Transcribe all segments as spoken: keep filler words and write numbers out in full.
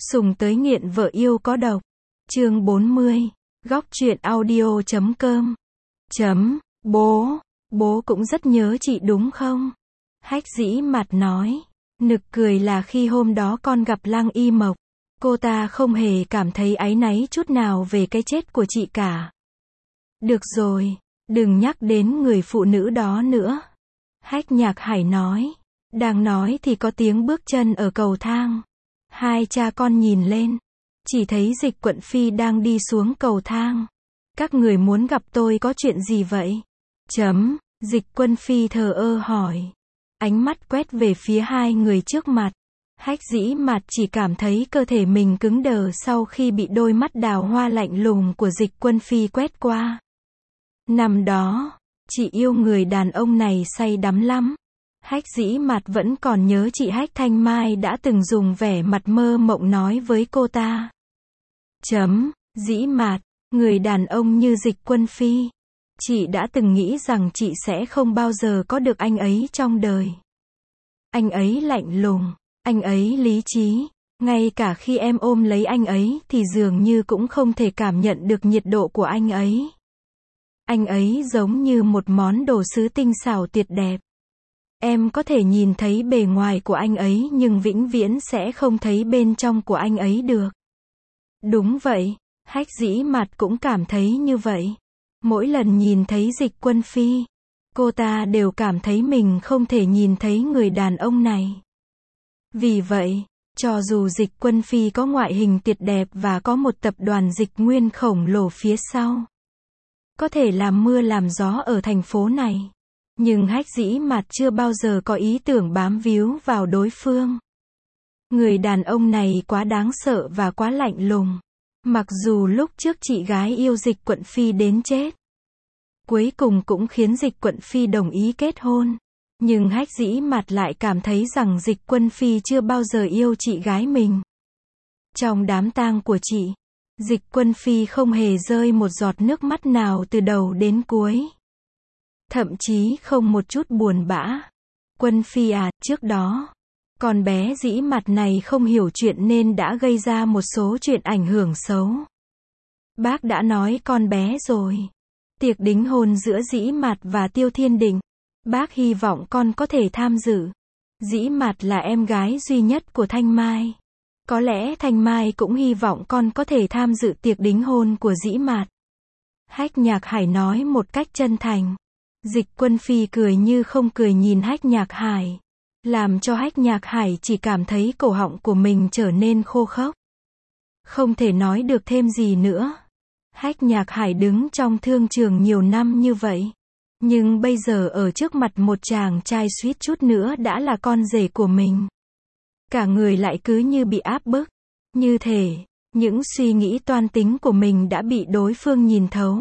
Sùng tới nghiện vợ yêu có độc. Chương bốn mươi. Góc truyện audio chấm com. Chấm, bố, bố cũng rất nhớ chị đúng không? Hách dĩ mặt nói. Nực cười là khi hôm đó con gặp Lăng Y Mộc, cô ta không hề cảm thấy áy náy chút nào về cái chết của chị cả. Được rồi, đừng nhắc đến người phụ nữ đó nữa. Hách Nhạc Hải nói. Đang nói thì có tiếng bước chân ở cầu thang. Hai cha con nhìn lên, chỉ thấy Dịch Quận Phi đang đi xuống cầu thang. Các người muốn gặp tôi có chuyện gì vậy? Chấm, Dịch Quân Phi thờ ơ hỏi. Ánh mắt quét về phía hai người trước mặt. Hách dĩ mặt chỉ cảm thấy cơ thể mình cứng đờ sau khi bị đôi mắt đào hoa lạnh lùng của Dịch Quân Phi quét qua. Năm đó, chị yêu người đàn ông này say đắm lắm. Hách dĩ mặt vẫn còn nhớ chị Hách Thanh Mai đã từng dùng vẻ mặt mơ mộng nói với cô ta. Chấm, dĩ mặt, người đàn ông như Dịch Quân Phi. Chị đã từng nghĩ rằng chị sẽ không bao giờ có được anh ấy trong đời. Anh ấy lạnh lùng, anh ấy lý trí. Ngay cả khi em ôm lấy anh ấy thì dường như cũng không thể cảm nhận được nhiệt độ của anh ấy. Anh ấy giống như một món đồ sứ tinh xảo tuyệt đẹp. Em có thể nhìn thấy bề ngoài của anh ấy nhưng vĩnh viễn sẽ không thấy bên trong của anh ấy được. Đúng vậy, Hách dĩ mặt cũng cảm thấy như vậy. Mỗi lần nhìn thấy Dịch Quân Phi, cô ta đều cảm thấy mình không thể nhìn thấy người đàn ông này. Vì vậy, cho dù Dịch Quân Phi có ngoại hình tuyệt đẹp và có một tập đoàn dịch nguyên khổng lồ phía sau, có thể làm mưa làm gió ở thành phố này, nhưng Hách dĩ mặt chưa bao giờ có ý tưởng bám víu vào đối phương. Người đàn ông này quá đáng sợ và quá lạnh lùng. Mặc dù lúc trước chị gái yêu Dịch Quận Phi đến chết, cuối cùng cũng khiến Dịch Quận Phi đồng ý kết hôn, nhưng Hách dĩ mặt lại cảm thấy rằng Dịch Quân Phi chưa bao giờ yêu chị gái mình. Trong đám tang của chị, Dịch Quân Phi không hề rơi một giọt nước mắt nào từ đầu đến cuối. Thậm chí không một chút buồn bã. Quân Phi à, trước đó, con bé dĩ mặt này không hiểu chuyện nên đã gây ra một số chuyện ảnh hưởng xấu. Bác đã nói con bé rồi. Tiệc đính hôn giữa dĩ mặt và Tiêu Thiên Định, bác hy vọng con có thể tham dự. Dĩ mặt là em gái duy nhất của Thanh Mai. Có lẽ Thanh Mai cũng hy vọng con có thể tham dự tiệc đính hôn của dĩ mặt. Hách Nhạc Hải nói một cách chân thành. Dịch Quân Phi cười như không cười nhìn Hách Nhạc Hải, làm cho Hách Nhạc Hải chỉ cảm thấy cổ họng của mình trở nên khô khốc. Không thể nói được thêm gì nữa. Hách Nhạc Hải đứng trong thương trường nhiều năm như vậy, nhưng bây giờ ở trước mặt một chàng trai suýt chút nữa đã là con rể của mình, cả người lại cứ như bị áp bức. Như thể, những suy nghĩ toan tính của mình đã bị đối phương nhìn thấu.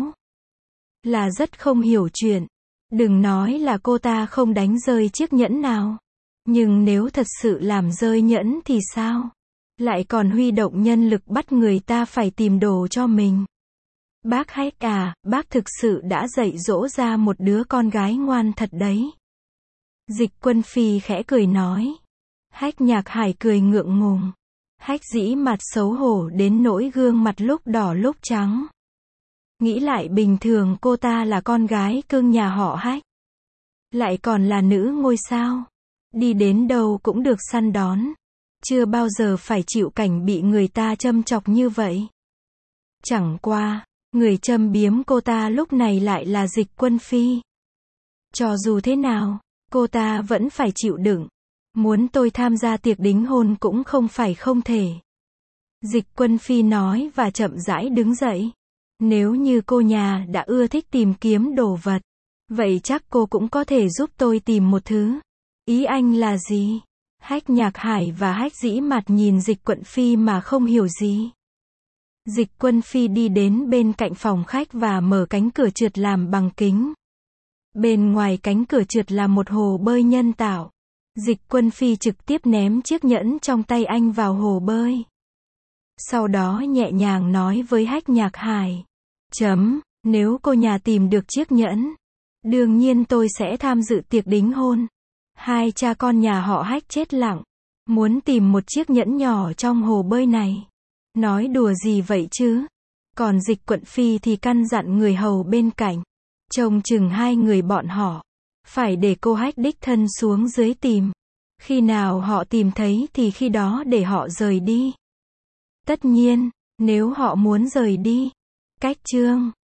Là rất không hiểu chuyện. Đừng nói là cô ta không đánh rơi chiếc nhẫn nào. Nhưng nếu thật sự làm rơi nhẫn thì sao? Lại còn huy động nhân lực bắt người ta phải tìm đồ cho mình. Bác Hách à, bác thực sự đã dạy dỗ ra một đứa con gái ngoan thật đấy. Dịch Quân Phi khẽ cười nói. Hách Nhạc Hải cười ngượng ngùng. Hách dĩ mặt xấu hổ đến nỗi gương mặt lúc đỏ lúc trắng. Nghĩ lại bình thường cô ta là con gái cưng nhà họ Hách, lại còn là nữ ngôi sao, đi đến đâu cũng được săn đón, chưa bao giờ phải chịu cảnh bị người ta châm chọc như vậy. Chẳng qua, người châm biếm cô ta lúc này lại là Dịch Quân Phi. Cho dù thế nào, cô ta vẫn phải chịu đựng. Muốn tôi tham gia tiệc đính hôn cũng không phải không thể. Dịch Quân Phi nói và chậm rãi đứng dậy. Nếu như cô nhà đã ưa thích tìm kiếm đồ vật, vậy chắc cô cũng có thể giúp tôi tìm một thứ. Ý anh là gì? Hách Nhạc Hải và Hách dĩ mặt nhìn Dịch Quận Phi mà không hiểu gì. Dịch Quân Phi đi đến bên cạnh phòng khách và mở cánh cửa trượt làm bằng kính. Bên ngoài cánh cửa trượt là một hồ bơi nhân tạo. Dịch Quân Phi trực tiếp ném chiếc nhẫn trong tay anh vào hồ bơi. Sau đó nhẹ nhàng nói với Hách Nhạc Hải. Chấm, nếu cô nhà tìm được chiếc nhẫn, đương nhiên tôi sẽ tham dự tiệc đính hôn. Hai cha con nhà họ Hách chết lặng. Muốn tìm một chiếc nhẫn nhỏ trong hồ bơi này. Nói đùa gì vậy chứ? Còn Dịch Quận Phi thì căn dặn người hầu bên cạnh. Trông chừng hai người bọn họ. Phải để cô Hách đích thân xuống dưới tìm. Khi nào họ tìm thấy thì khi đó để họ rời đi. Tất nhiên, nếu họ muốn rời đi. Cách chương